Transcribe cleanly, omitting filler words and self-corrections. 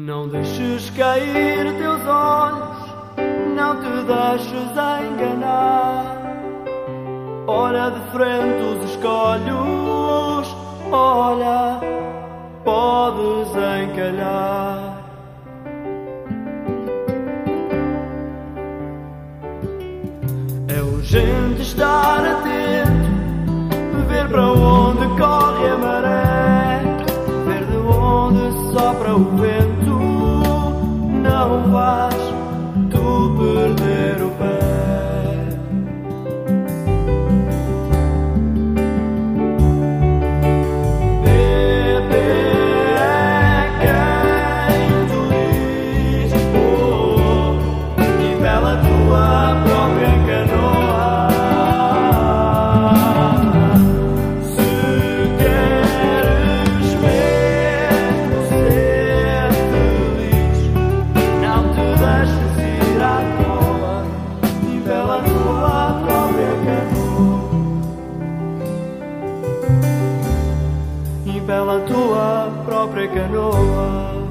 Não deixes cair teus olhos, não te deixes enganar. Olha de frente os escolhos, olha, podes encalhar. É urgente estar atento, ver para onde corre a maré, ver de onde sopra o vento. Não vais tu perder o pé. Beber é quem tu dizes, e pela tua própria canoa. Se queres mesmo ser feliz, não te deixes ir à toa, e pela tua própria canoa. E pela tua própria canoa.